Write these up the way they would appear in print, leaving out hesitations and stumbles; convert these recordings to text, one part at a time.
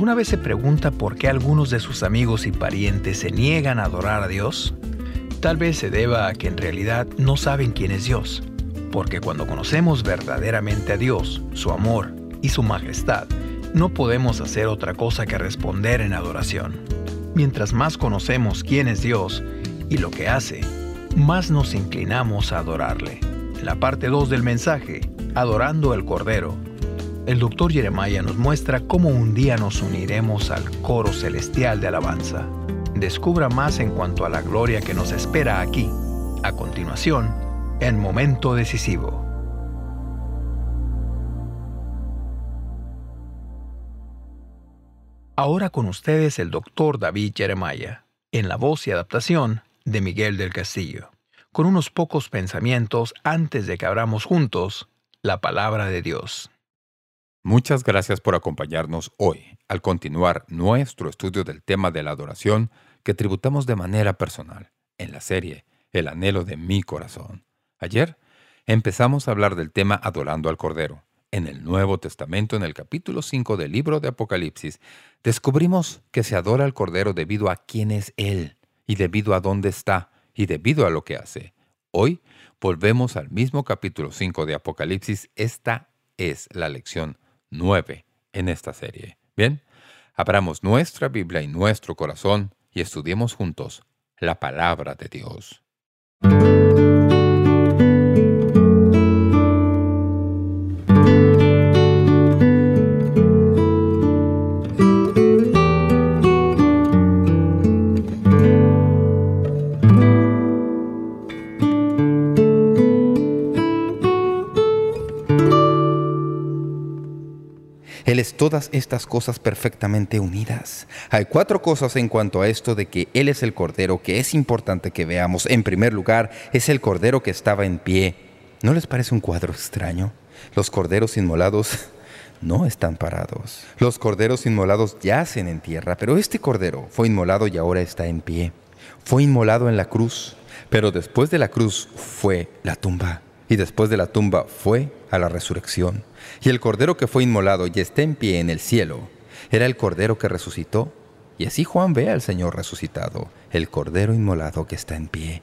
¿Alguna vez se pregunta por qué algunos de sus amigos y parientes se niegan a adorar a Dios? Tal vez se deba a que en realidad no saben quién es Dios, porque cuando conocemos verdaderamente a Dios, su amor y su majestad, no podemos hacer otra cosa que responder en adoración. Mientras más conocemos quién es Dios y lo que hace, más nos inclinamos a adorarle. En la parte 2 del mensaje, Adorando al Cordero, el Dr. Jeremiah nos muestra cómo un día nos uniremos al coro celestial de alabanza. Descubra más en cuanto a la gloria que nos espera aquí. A continuación, en Momento Decisivo. Ahora con ustedes el Dr. David Jeremiah, en la voz y adaptación de Miguel del Castillo, con unos pocos pensamientos antes de que abramos juntos la Palabra de Dios. Muchas gracias por acompañarnos hoy al continuar nuestro estudio del tema de la adoración que tributamos de manera personal en la serie El anhelo de mi corazón. Ayer empezamos a hablar del tema Adorando al Cordero. En el Nuevo Testamento, en el capítulo 5 del libro de Apocalipsis, descubrimos que se adora al Cordero debido a quién es Él, y debido a dónde está, y debido a lo que hace. Hoy volvemos al mismo capítulo 5 de Apocalipsis. Esta es la lección 9 en esta serie. Bien, abramos nuestra Biblia y nuestro corazón y estudiemos juntos la Palabra de Dios. Él es todas estas cosas perfectamente unidas. Hay 4 cosas en cuanto a esto de que Él es el Cordero que es importante que veamos. En primer lugar, es el Cordero que estaba en pie. ¿No les parece un cuadro extraño? Los corderos inmolados no están parados. Los corderos inmolados yacen en tierra, pero este Cordero fue inmolado y ahora está en pie. Fue inmolado en la cruz, pero después de la cruz fue la tumba. Y después de la tumba fue a la resurrección. Y el Cordero que fue inmolado y está en pie en el cielo era el Cordero que resucitó. Y así Juan ve al Señor resucitado, el Cordero inmolado que está en pie.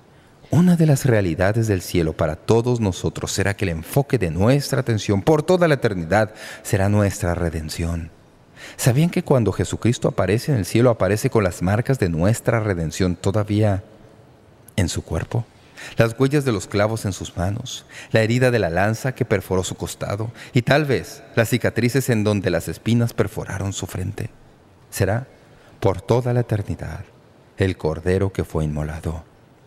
Una de las realidades del cielo para todos nosotros será que el enfoque de nuestra atención por toda la eternidad será nuestra redención. ¿Sabían que cuando Jesucristo aparece en el cielo aparece con las marcas de nuestra redención todavía en su cuerpo? Las huellas de los clavos en sus manos, la herida de la lanza que perforó su costado y tal vez las cicatrices en donde las espinas perforaron su frente. Será por toda la eternidad el Cordero que fue inmolado.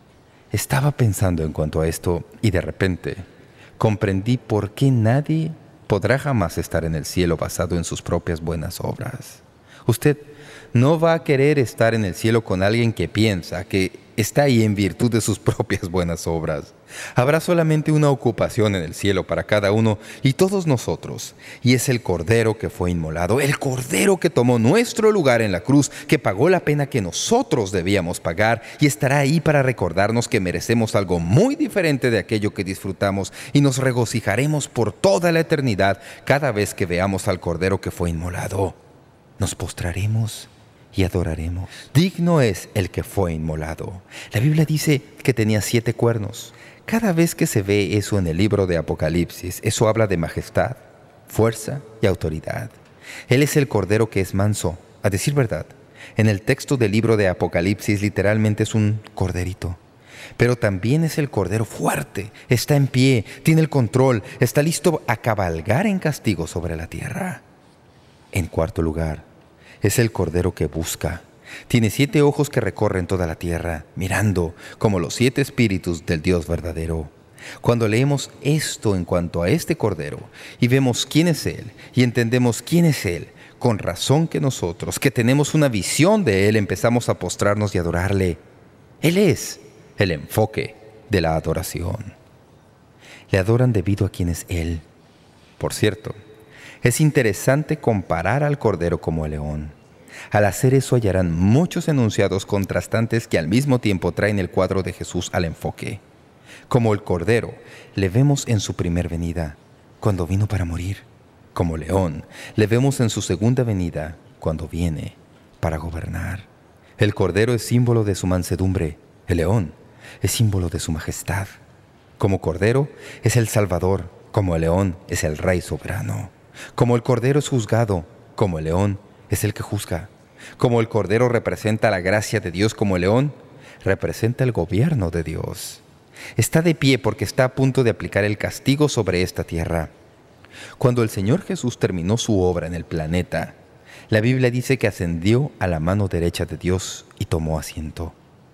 Estaba pensando en cuanto a esto y de repente comprendí por qué nadie podrá jamás estar en el cielo basado en sus propias buenas obras. Usted no va a querer estar en el cielo con alguien que piensa que está ahí en virtud de sus propias buenas obras. Habrá solamente una ocupación en el cielo para cada uno y todos nosotros, y es el Cordero que fue inmolado, el Cordero que tomó nuestro lugar en la cruz, que pagó la pena que nosotros debíamos pagar y estará ahí para recordarnos que merecemos algo muy diferente de aquello que disfrutamos y nos regocijaremos por toda la eternidad cada vez que veamos al Cordero que fue inmolado. Nos postraremos y adoraremos. Digno es el que fue inmolado. La Biblia dice que tenía 7 cuernos. Cada vez que se ve eso en el libro de Apocalipsis, eso habla de majestad, fuerza y autoridad. Él es el Cordero que es manso. A decir verdad, en el texto del libro de Apocalipsis literalmente es un corderito. Pero también es el Cordero fuerte, está en pie, tiene el control, está listo a cabalgar en castigo sobre la tierra. En cuarto lugar, es el Cordero que busca. Tiene 7 ojos que recorren toda la tierra, mirando como los 7 espíritus del Dios verdadero. Cuando leemos esto en cuanto a este Cordero y vemos quién es Él y entendemos quién es Él, con razón que nosotros, que tenemos una visión de Él, empezamos a postrarnos y adorarle. Él es el enfoque de la adoración. Le adoran debido a quién es Él. Por cierto, es interesante comparar al Cordero como al león. Al hacer eso hallarán muchos enunciados contrastantes que al mismo tiempo traen el cuadro de Jesús al enfoque. Como el Cordero, le vemos en su primer venida, cuando vino para morir. Como león, le vemos en su segunda venida, cuando viene para gobernar. El cordero es símbolo de su mansedumbre. El león es símbolo de su majestad. Como cordero es el Salvador. Como el león es el Rey soberano. Como el cordero es juzgado, como el león es el que juzga. Como el cordero representa la gracia de Dios, como el león representa el gobierno de Dios. Está de pie porque está a punto de aplicar el castigo sobre esta tierra. Cuando el Señor Jesús terminó su obra en el planeta, la Biblia dice que ascendió a la mano derecha de Dios y tomó asiento.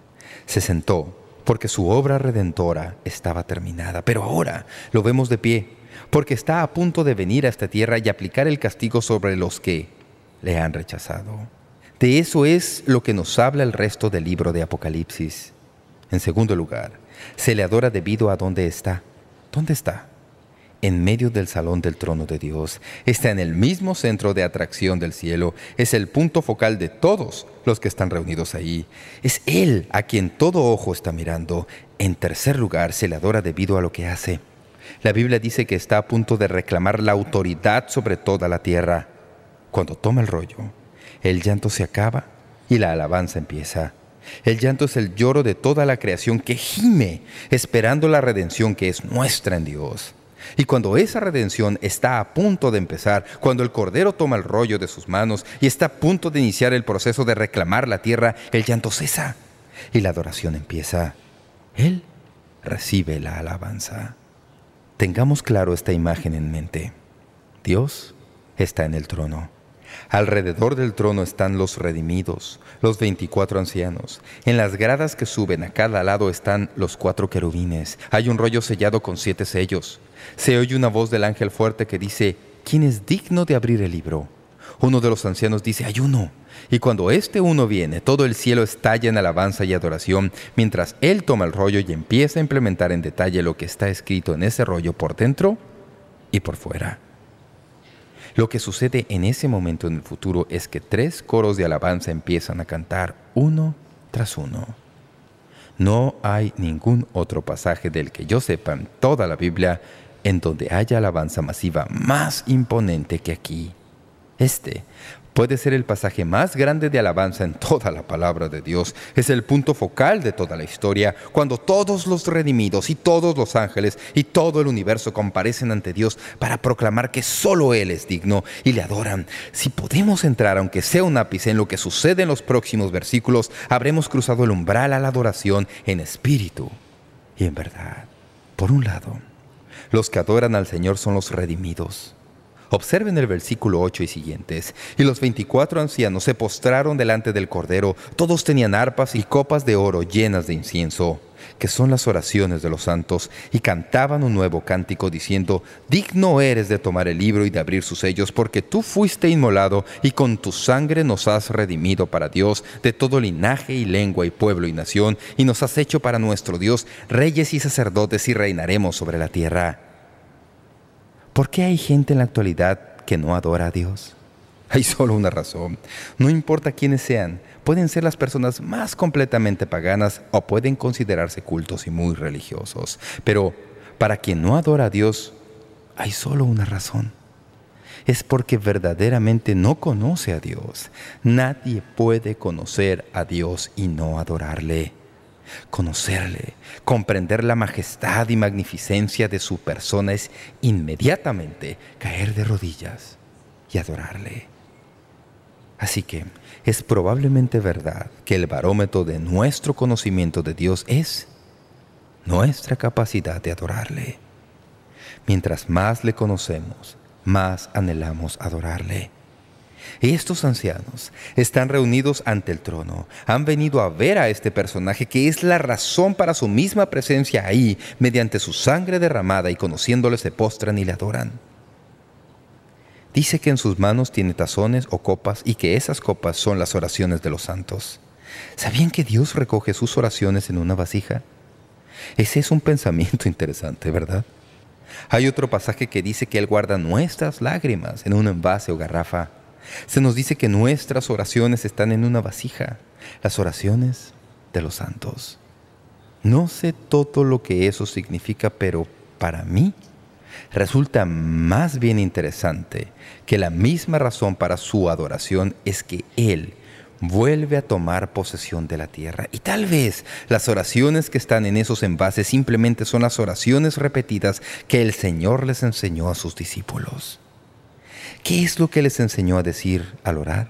Se sentó porque su obra redentora estaba terminada, pero ahora lo vemos de pie, porque está a punto de venir a esta tierra y aplicar el castigo sobre los que le han rechazado. De eso es lo que nos habla el resto del libro de Apocalipsis. En segundo lugar, se le adora debido a dónde está. ¿Dónde está? En medio del salón del trono de Dios. Está en el mismo centro de atracción del cielo. Es el punto focal de todos los que están reunidos ahí. Es Él a quien todo ojo está mirando. En tercer lugar, se le adora debido a lo que hace. La Biblia dice que está a punto de reclamar la autoridad sobre toda la tierra. Cuando toma el rollo, el llanto se acaba y la alabanza empieza. El llanto es el lloro de toda la creación que gime, esperando la redención que es nuestra en Dios. Y cuando esa redención está a punto de empezar, cuando el Cordero toma el rollo de sus manos y está a punto de iniciar el proceso de reclamar la tierra, el llanto cesa y la adoración empieza. Él recibe la alabanza. Tengamos claro esta imagen en mente. Dios está en el trono. Alrededor del trono están los redimidos, los 24 ancianos. En las gradas que suben a cada lado están los 4 querubines. Hay un rollo sellado con 7 sellos. Se oye una voz del ángel fuerte que dice: ¿quién es digno de abrir el libro? Uno de los ancianos dice: hay uno. Y cuando este uno viene, todo el cielo estalla en alabanza y adoración, mientras él toma el rollo y empieza a implementar en detalle lo que está escrito en ese rollo por dentro y por fuera. Lo que sucede en ese momento en el futuro es que 3 coros de alabanza empiezan a cantar uno tras uno. No hay ningún otro pasaje del que yo sepa en toda la Biblia en donde haya alabanza masiva más imponente que aquí. Este puede ser el pasaje más grande de alabanza en toda la palabra de Dios. Es el punto focal de toda la historia, cuando todos los redimidos y todos los ángeles y todo el universo comparecen ante Dios para proclamar que solo Él es digno y le adoran. Si podemos entrar, aunque sea un ápice, en lo que sucede en los próximos versículos, habremos cruzado el umbral a la adoración en espíritu y en verdad. Por un lado, los que adoran al Señor son los redimidos. Observen el versículo 8 y siguientes. Y los 24 ancianos se postraron delante del Cordero. Todos tenían arpas y copas de oro llenas de incienso, que son las oraciones de los santos, y cantaban un nuevo cántico diciendo: digno eres de tomar el libro y de abrir sus sellos, porque tú fuiste inmolado y con tu sangre nos has redimido para Dios de todo linaje y lengua y pueblo y nación, y nos has hecho para nuestro Dios reyes y sacerdotes, y reinaremos sobre la tierra. ¿Por qué hay gente en la actualidad que no adora a Dios? Hay solo una razón. No importa quiénes sean, pueden ser las personas más completamente paganas o pueden considerarse cultos y muy religiosos. Pero para quien no adora a Dios, hay solo una razón. Es porque verdaderamente no conoce a Dios. Nadie puede conocer a Dios y no adorarle. Conocerle, comprender la majestad y magnificencia de su persona es inmediatamente caer de rodillas y adorarle. Así que es probablemente verdad que el barómetro de nuestro conocimiento de Dios es nuestra capacidad de adorarle. Mientras más le conocemos, más anhelamos adorarle. Estos ancianos están reunidos ante el trono. Han venido a ver a este personaje que es la razón para su misma presencia ahí. Mediante su sangre derramada y conociéndole se postran y le adoran. Dice que en sus manos tiene tazones o copas y que esas copas son las oraciones de los santos. ¿Sabían que Dios recoge sus oraciones en una vasija? Ese es un pensamiento interesante, ¿verdad? Hay otro pasaje que dice que Él guarda nuestras lágrimas en un envase o garrafa. Se nos dice que nuestras oraciones están en una vasija, las oraciones de los santos. No sé todo lo que eso significa, pero para mí Resulta más bien interesante que la misma razón para su adoración es que Él vuelve a tomar posesión de la tierra. Y tal vez las oraciones que están en esos envases simplemente son las oraciones repetidas que el Señor les enseñó a sus discípulos. ¿Qué es lo que les enseñó a decir al orar?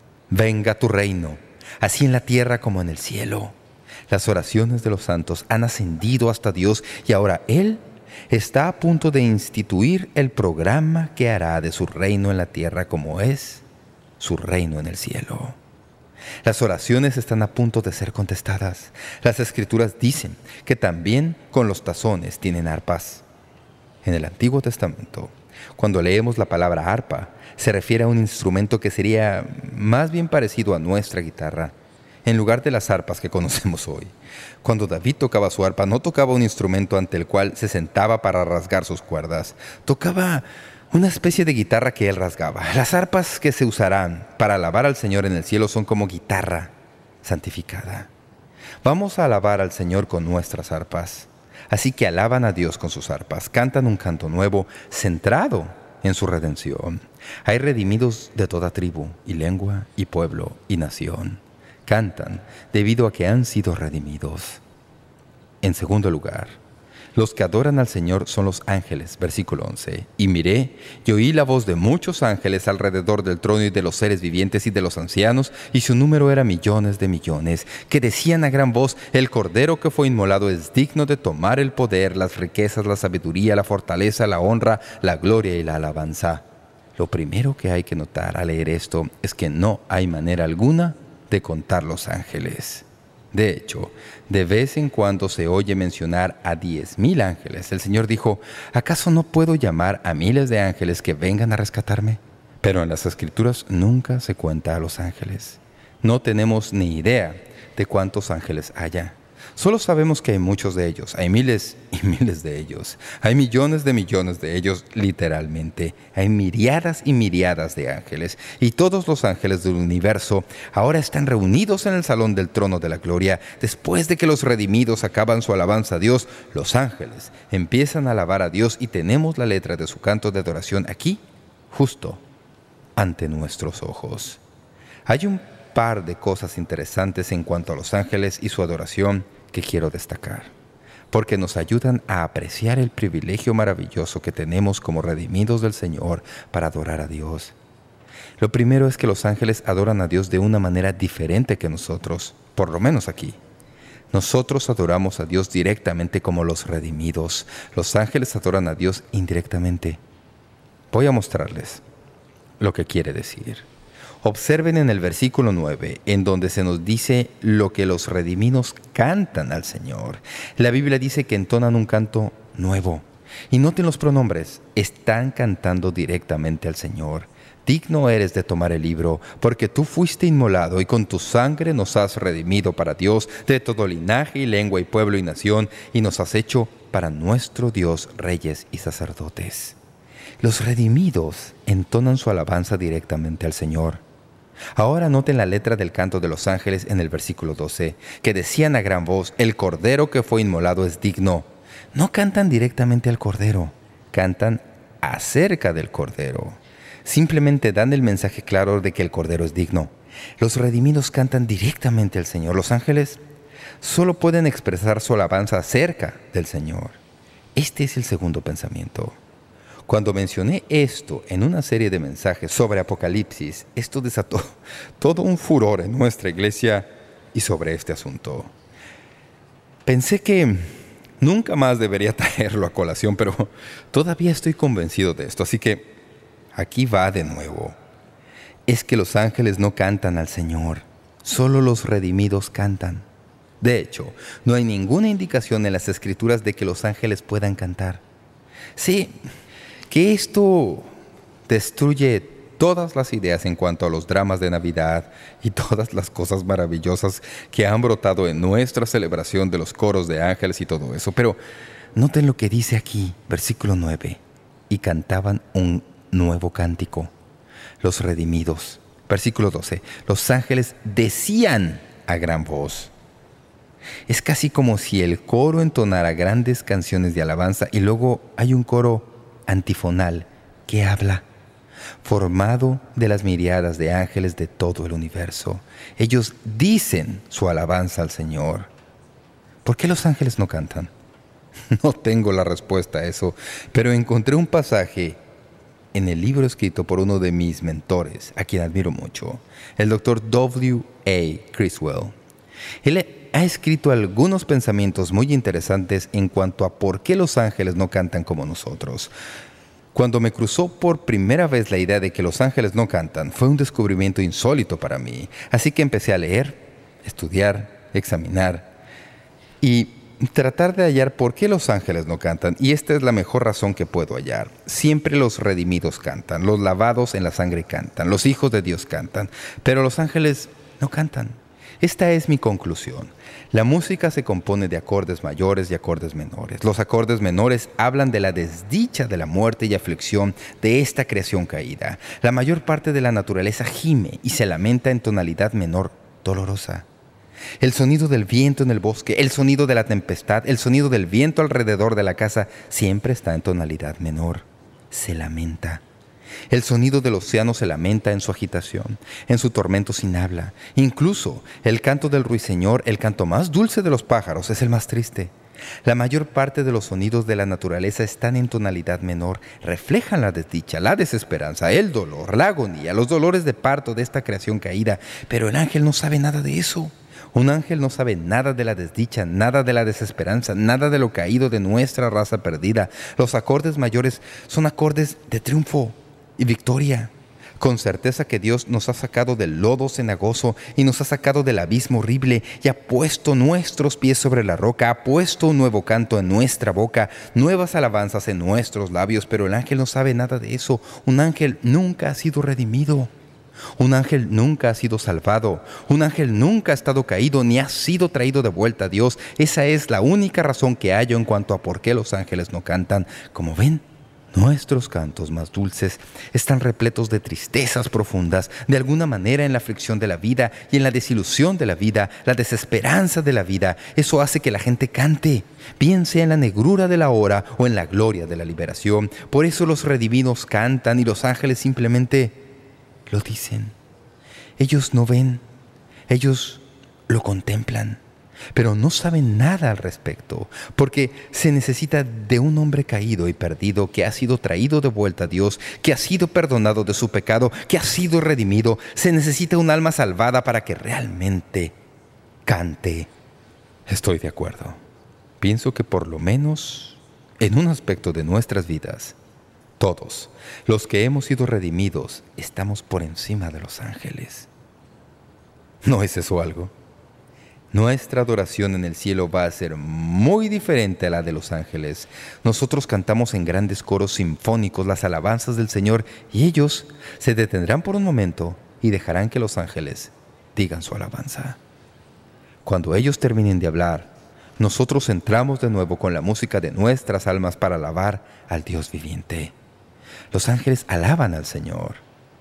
Venga tu reino, así en la tierra como en el cielo. Las oraciones de los santos han ascendido hasta Dios y ahora Él está a punto de instituir el programa que hará de su reino en la tierra como es su reino en el cielo. Las oraciones están a punto de ser contestadas. Las Escrituras dicen que también con los tazones tienen arpas. En el Antiguo Testamento, cuando leemos la palabra arpa, se refiere a un instrumento que sería más bien parecido a nuestra guitarra, en lugar de las arpas que conocemos hoy. Cuando David tocaba su arpa, no tocaba un instrumento ante el cual se sentaba para rasgar sus cuerdas. Tocaba una especie de guitarra que él rasgaba. Las arpas que se usarán para alabar al Señor en el cielo son como guitarra santificada. Vamos a alabar al Señor con nuestras arpas. Así que alaban a Dios con sus arpas. Cantan un canto nuevo, centrado en su redención. Hay redimidos de toda tribu, y lengua, y pueblo, y nación. Cantan debido a que han sido redimidos. En segundo lugar, los que adoran al Señor son los ángeles. Versículo 11. Y miré, y oí la voz de muchos ángeles alrededor del trono y de los seres vivientes y de los ancianos, y su número era millones de millones, que decían a gran voz, el Cordero que fue inmolado es digno de tomar el poder, las riquezas, la sabiduría, la fortaleza, la honra, la gloria y la alabanza. Lo primero que hay que notar al leer esto es que no hay manera alguna de contar los ángeles. De hecho, de vez en cuando se oye mencionar a 10,000 ángeles. El Señor dijo, ¿acaso no puedo llamar a miles de ángeles que vengan a rescatarme? Pero en las Escrituras nunca se cuenta a los ángeles. No tenemos ni idea de cuántos ángeles haya. Solo sabemos que hay muchos de ellos, hay miles y miles de ellos. Hay millones de ellos, literalmente. Hay miriadas y miriadas de ángeles. Y todos los ángeles del universo ahora están reunidos en el salón del trono de la gloria. Después de que los redimidos acaban su alabanza a Dios, los ángeles empiezan a alabar a Dios y tenemos la letra de su canto de adoración aquí, justo ante nuestros ojos. Hay un par de cosas interesantes en cuanto a los ángeles y su adoración que quiero destacar, porque nos ayudan a apreciar el privilegio maravilloso que tenemos como redimidos del Señor para adorar a Dios. Lo primero es que los ángeles adoran a Dios de una manera diferente que nosotros, por lo menos aquí. Nosotros adoramos a Dios directamente como los redimidos. Los ángeles adoran a Dios indirectamente. Voy a mostrarles lo que quiere decir. Observen en el versículo 9, en donde se nos dice lo que los redimidos cantan al Señor. La Biblia dice que entonan un canto nuevo. Y noten los pronombres. Están cantando directamente al Señor. Digno eres de tomar el libro, porque tú fuiste inmolado y con tu sangre nos has redimido para Dios de todo linaje y lengua y pueblo y nación, y nos has hecho para nuestro Dios reyes y sacerdotes. Los redimidos entonan su alabanza directamente al Señor. Ahora noten la letra del canto de los ángeles en el versículo 12, que decían a gran voz, el Cordero que fue inmolado es digno. No cantan directamente al Cordero, cantan acerca del Cordero. Simplemente dan el mensaje claro de que el Cordero es digno. Los redimidos cantan directamente al Señor. Los ángeles solo pueden expresar su alabanza acerca del Señor. Este es el segundo pensamiento. Cuando mencioné esto en una serie de mensajes sobre Apocalipsis, esto desató todo un furor en nuestra iglesia y sobre este asunto. Pensé que nunca más debería traerlo a colación, pero todavía estoy convencido de esto, así que aquí va de nuevo. Es que los ángeles no cantan al Señor, solo los redimidos cantan. De hecho, no hay ninguna indicación en las Escrituras de que los ángeles puedan cantar. Sí, que esto destruye todas las ideas en cuanto a los dramas de Navidad y todas las cosas maravillosas que han brotado en nuestra celebración de los coros de ángeles y todo eso. Pero noten lo que dice aquí, versículo 9. Y cantaban un nuevo cántico, los redimidos. Versículo 12. Los ángeles decían a gran voz. Es casi como si el coro entonara grandes canciones de alabanza y luego hay un coro antifonal que habla, formado de las miriadas de ángeles de todo el universo. Ellos dicen su alabanza al Señor. ¿Por qué los ángeles no cantan? No tengo la respuesta a eso, pero encontré un pasaje en el libro escrito por uno de mis mentores, a quien admiro mucho, el Dr. W. A. Criswell. Él ha escrito algunos pensamientos muy interesantes en cuanto a por qué los ángeles no cantan como nosotros. Cuando me cruzó por primera vez la idea de que los ángeles no cantan, fue un descubrimiento insólito para mí. Así que empecé a leer, estudiar, examinar y tratar de hallar por qué los ángeles no cantan. Y esta es la mejor razón que puedo hallar. Siempre los redimidos cantan, los lavados en la sangre cantan, los hijos de Dios cantan, pero los ángeles no cantan. Esta es mi conclusión. La música se compone de acordes mayores y acordes menores. Los acordes menores hablan de la desdicha de la muerte y aflicción de esta creación caída. La mayor parte de la naturaleza gime y se lamenta en tonalidad menor dolorosa. El sonido del viento en el bosque, el sonido de la tempestad, el sonido del viento alrededor de la casa siempre está en tonalidad menor. Se lamenta. El sonido del océano se lamenta en su agitación, en su tormento sin habla. Incluso el canto del ruiseñor, el canto más dulce de los pájaros, es el más triste. La mayor parte de los sonidos de la naturaleza están en tonalidad menor, reflejan la desdicha, la desesperanza, el dolor, la agonía, los dolores de parto de esta creación caída. Pero el ángel no sabe nada de eso. Un ángel no sabe nada de la desdicha, nada de la desesperanza, nada de lo caído de nuestra raza perdida. Los acordes mayores son acordes de triunfo y victoria, con certeza que Dios nos ha sacado del lodo cenagoso y nos ha sacado del abismo horrible y ha puesto nuestros pies sobre la roca, ha puesto un nuevo canto en nuestra boca, nuevas alabanzas en nuestros labios. Pero el ángel no sabe nada de eso. Un ángel nunca ha sido redimido. Un ángel nunca ha sido salvado. Un ángel nunca ha estado caído ni ha sido traído de vuelta a Dios. Esa es la única razón que hallo en cuanto a por qué los ángeles no cantan. Como ven, nuestros cantos más dulces están repletos de tristezas profundas. De alguna manera, en la aflicción de la vida y en la desilusión de la vida, la desesperanza de la vida, eso hace que la gente cante, bien sea en la negrura de la hora o en la gloria de la liberación. Por eso los redimidos cantan y los ángeles simplemente lo dicen. Ellos no ven, ellos lo contemplan, pero no saben nada al respecto, porque se necesita de un hombre caído y perdido que ha sido traído de vuelta a Dios, que ha sido perdonado de su pecado, que ha sido redimido. Se necesita un alma salvada para que realmente cante. Estoy de acuerdo. Pienso que por lo menos en un aspecto de nuestras vidas, todos los que hemos sido redimidos estamos por encima de los ángeles. ¿No es eso algo? Nuestra adoración en el cielo va a ser muy diferente a la de los ángeles. Nosotros cantamos en grandes coros sinfónicos las alabanzas del Señor y ellos se detendrán por un momento y dejarán que los ángeles digan su alabanza. Cuando ellos terminen de hablar, nosotros entramos de nuevo con la música de nuestras almas para alabar al Dios viviente. Los ángeles alaban al Señor.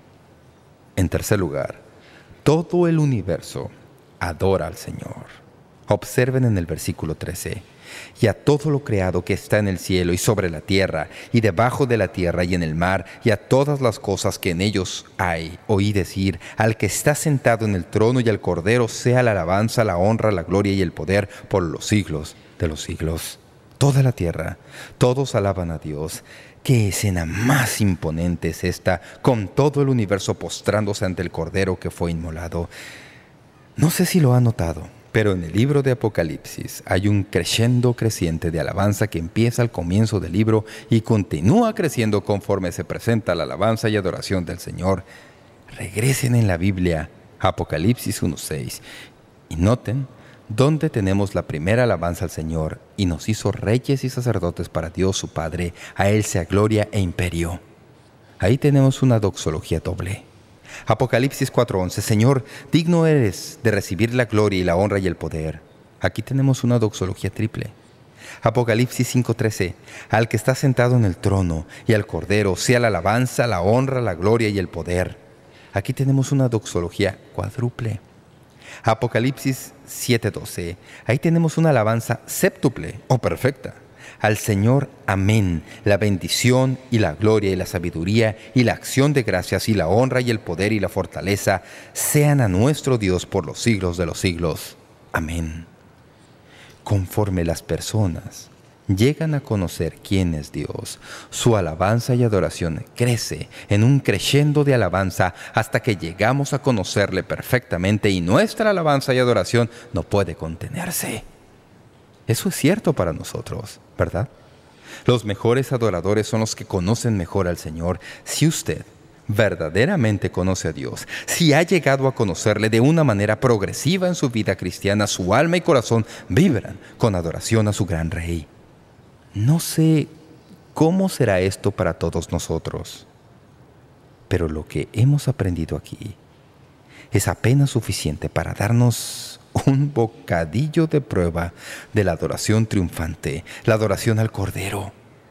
En tercer lugar, todo el universo adora al Señor. Observen en el versículo 13. Y a todo lo creado que está en el cielo y sobre la tierra, y debajo de la tierra y en el mar, y a todas las cosas que en ellos hay, oí decir, al que está sentado en el trono y al Cordero sea la alabanza, la honra, la gloria y el poder por los siglos de los siglos. Toda la tierra, todos alaban a Dios. ¿Qué escena más imponente es esta, con todo el universo postrándose ante el Cordero que fue inmolado? No sé si lo han notado, pero en el libro de Apocalipsis hay un crescendo creciente de alabanza que empieza al comienzo del libro y continúa creciendo conforme se presenta la alabanza y adoración del Señor. Regresen en la Biblia a Apocalipsis 1:6 y noten dónde tenemos la primera alabanza al Señor: y nos hizo reyes y sacerdotes para Dios su Padre, a Él sea gloria e imperio. Ahí tenemos una doxología doble. Apocalipsis 4:11, Señor, digno eres de recibir la gloria y la honra y el poder. Aquí tenemos una doxología triple. Apocalipsis 5:13, al que está sentado en el trono y al Cordero sea la alabanza, la honra, la gloria y el poder. Aquí tenemos una doxología cuádruple. Apocalipsis 7:12, ahí tenemos una alabanza séptuple o perfecta. Al Señor, amén. La bendición y la gloria y la sabiduría y la acción de gracias y la honra y el poder y la fortaleza sean a nuestro Dios por los siglos de los siglos. Amén. Conforme las personas llegan a conocer quién es Dios, su alabanza y adoración crece en un crescendo de alabanza hasta que llegamos a conocerle perfectamente y nuestra alabanza y adoración no puede contenerse. Eso es cierto para nosotros, ¿verdad? Los mejores adoradores son los que conocen mejor al Señor. Si usted verdaderamente conoce a Dios, si ha llegado a conocerle de una manera progresiva en su vida cristiana, su alma y corazón vibran con adoración a su gran Rey. No sé cómo será esto para todos nosotros, pero lo que hemos aprendido aquí es apenas suficiente para darnos un bocadillo de prueba de la adoración triunfante, la adoración al Cordero.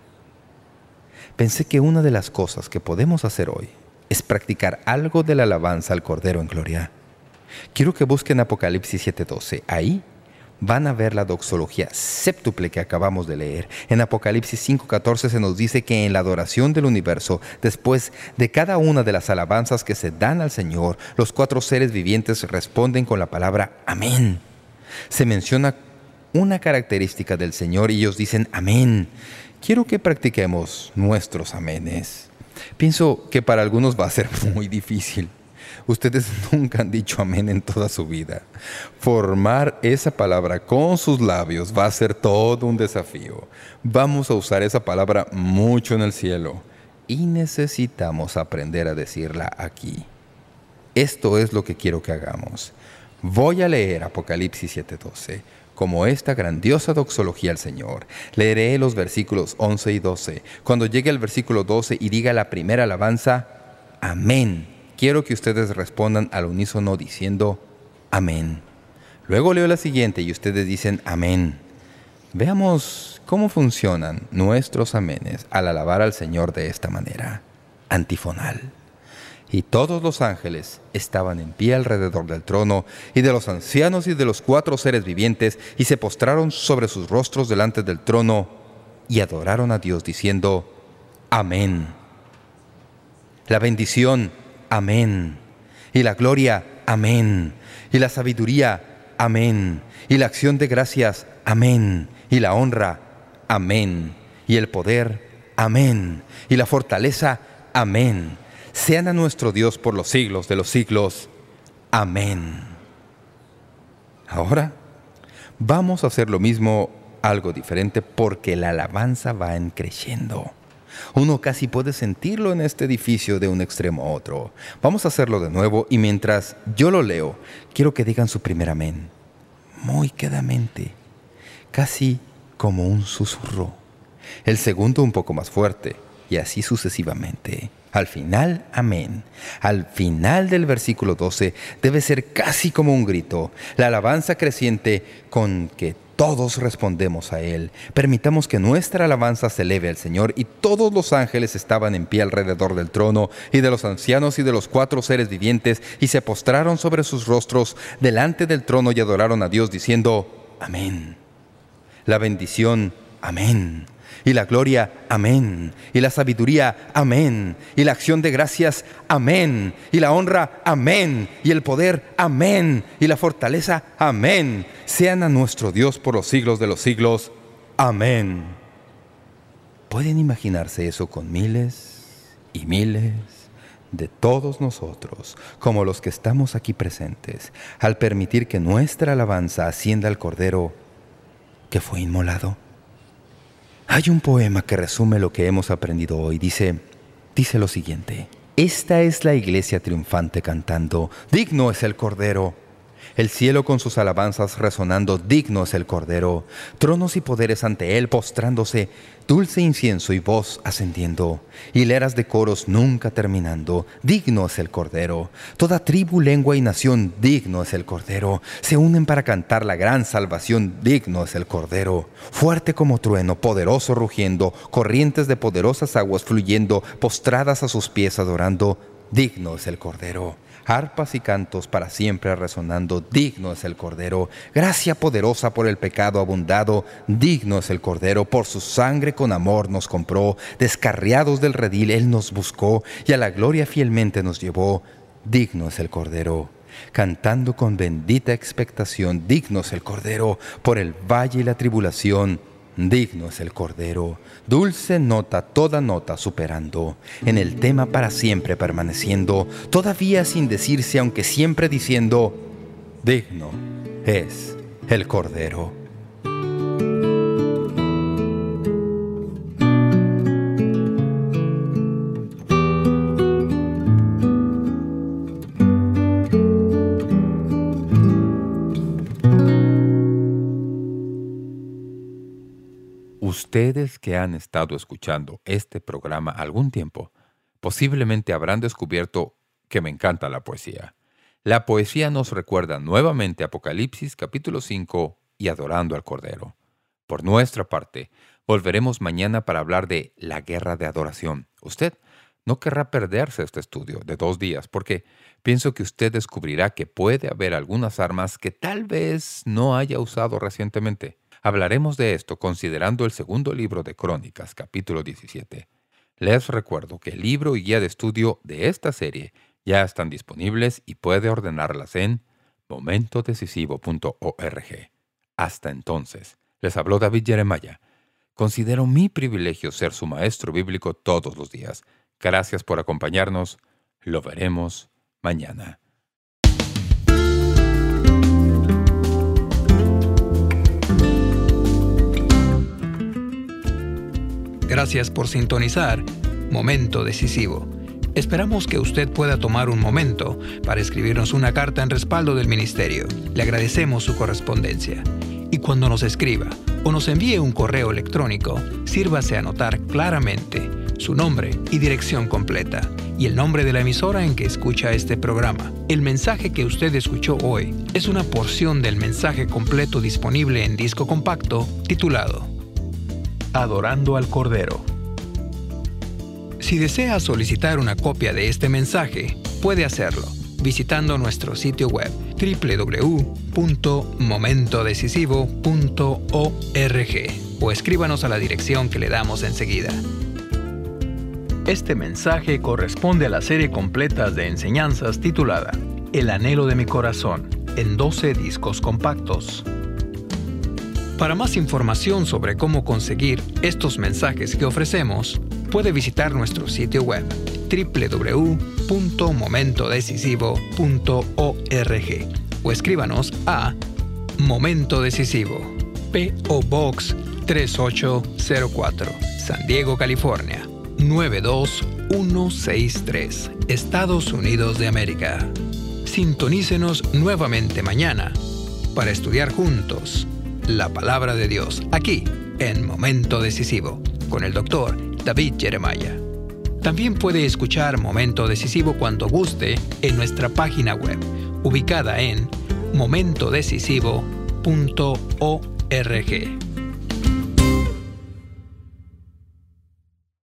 Pensé que una de las cosas que podemos hacer hoy es practicar algo de la alabanza al Cordero en gloria. Quiero que busquen Apocalipsis 7:12. Ahí van a ver la doxología séptuple que acabamos de leer. En Apocalipsis 5:14 se nos dice que en la adoración del universo, después de cada una de las alabanzas que se dan al Señor, los 4 seres vivientes responden con la palabra amén. Se menciona una característica del Señor y ellos dicen amén. Quiero que practiquemos nuestros aménes. Pienso que para algunos va a ser muy difícil. Ustedes nunca han dicho amén en toda su vida. Formar esa palabra con sus labios va a ser todo un desafío. Vamos a usar esa palabra mucho en el cielo y necesitamos aprender a decirla aquí. Esto es lo que quiero que hagamos. Voy a leer Apocalipsis 7:12 como esta grandiosa doxología al Señor. Leeré los versículos 11 y 12. Cuando llegue al versículo 12 y diga la primera alabanza, amén, quiero que ustedes respondan al unísono diciendo amén. Luego leo la siguiente y ustedes dicen amén. Veamos cómo funcionan nuestros amenes al alabar al Señor de esta manera. Antifonal. Y todos los ángeles estaban en pie alrededor del trono y de los ancianos y de los 4 seres vivientes, y se postraron sobre sus rostros delante del trono y adoraron a Dios diciendo amén. La bendición, amén. Y la gloria, amén. Y la sabiduría, amén. Y la acción de gracias, amén. Y la honra, amén. Y el poder, amén. Y la fortaleza, amén. Sean a nuestro Dios por los siglos de los siglos. Amén. Ahora vamos a hacer lo mismo, algo diferente, porque la alabanza va en creciendo. Uno casi puede sentirlo en este edificio de un extremo a otro. Vamos a hacerlo de nuevo y mientras yo lo leo, quiero que digan su primer amén. Muy quedamente, casi como un susurro. El segundo un poco más fuerte y así sucesivamente. Al final, amén. Al final del versículo 12 debe ser casi como un grito. La alabanza creciente con que todos respondemos a Él. Permitamos que nuestra alabanza se eleve al Señor. Y todos los ángeles estaban en pie alrededor del trono y de los ancianos y de los 4 seres vivientes, y se postraron sobre sus rostros delante del trono y adoraron a Dios diciendo amén. La bendición, amén. Y la gloria, amén. Y la sabiduría, amén. Y la acción de gracias, amén. Y la honra, amén. Y el poder, amén. Y la fortaleza, amén. Sean a nuestro Dios por los siglos de los siglos. Amén. ¿Pueden imaginarse eso con miles y miles de todos nosotros, como los que estamos aquí presentes, al permitir que nuestra alabanza ascienda al Cordero que fue inmolado? Hay un poema que resume lo que hemos aprendido hoy. Dice lo siguiente: esta es la iglesia triunfante cantando, digno es el Cordero. El cielo con sus alabanzas resonando, digno es el Cordero. Tronos y poderes ante Él postrándose, dulce incienso y voz ascendiendo. Hileras de coros nunca terminando, digno es el Cordero. Toda tribu, lengua y nación, digno es el Cordero. Se unen para cantar la gran salvación, digno es el Cordero. Fuerte como trueno, poderoso rugiendo, corrientes de poderosas aguas fluyendo, postradas a sus pies adorando, digno es el Cordero. Arpas y cantos para siempre resonando, digno es el Cordero. Gracia poderosa por el pecado abundado, digno es el Cordero. Por su sangre con amor nos compró, descarriados del redil Él nos buscó, y a la gloria fielmente nos llevó, digno es el Cordero. Cantando con bendita expectación, digno es el Cordero. Por el valle y la tribulación, digno es el Cordero. Dulce nota, toda nota superando, en el tema para siempre permaneciendo, todavía sin decirse, aunque siempre diciendo, digno es el Cordero. Ustedes que han estado escuchando este programa algún tiempo, posiblemente habrán descubierto que me encanta la poesía. La poesía nos recuerda nuevamente Apocalipsis capítulo 5 y adorando al Cordero. Por nuestra parte, volveremos mañana para hablar de la guerra de adoración. Usted no querrá perderse este estudio de 2 días porque pienso que usted descubrirá que puede haber algunas armas que tal vez no haya usado recientemente. Hablaremos de esto considerando el segundo libro de Crónicas, capítulo 17. Les recuerdo que el libro y guía de estudio de esta serie ya están disponibles y puede ordenarlas en momentodecisivo.org. Hasta entonces, les habló David Jeremiah. Considero mi privilegio ser su maestro bíblico todos los días. Gracias por acompañarnos. Lo veremos mañana. Gracias por sintonizar Momento Decisivo. Esperamos que usted pueda tomar un momento para escribirnos una carta en respaldo del ministerio. Le agradecemos su correspondencia. Y cuando nos escriba o nos envíe un correo electrónico, sírvase a anotar claramente su nombre y dirección completa y el nombre de la emisora en que escucha este programa. El mensaje que usted escuchó hoy es una porción del mensaje completo disponible en disco compacto titulado Adorando al Cordero. Si desea solicitar una copia de este mensaje, puede hacerlo visitando nuestro sitio web www.momentodecisivo.org o escríbanos a la dirección que le damos enseguida. Este mensaje corresponde a la serie completa de enseñanzas titulada El anhelo de mi corazón, en 12 discos compactos. Para más información sobre cómo conseguir estos mensajes que ofrecemos, puede visitar nuestro sitio web www.momentodecisivo.org o escríbanos a Momento Decisivo, P.O. Box 3804, San Diego, California 92163, Estados Unidos de América. Sintonícenos nuevamente mañana para estudiar juntos la Palabra de Dios, aquí en Momento Decisivo, con el Dr. David Jeremiah. También puede escuchar Momento Decisivo cuando guste en nuestra página web, ubicada en momentodecisivo.org.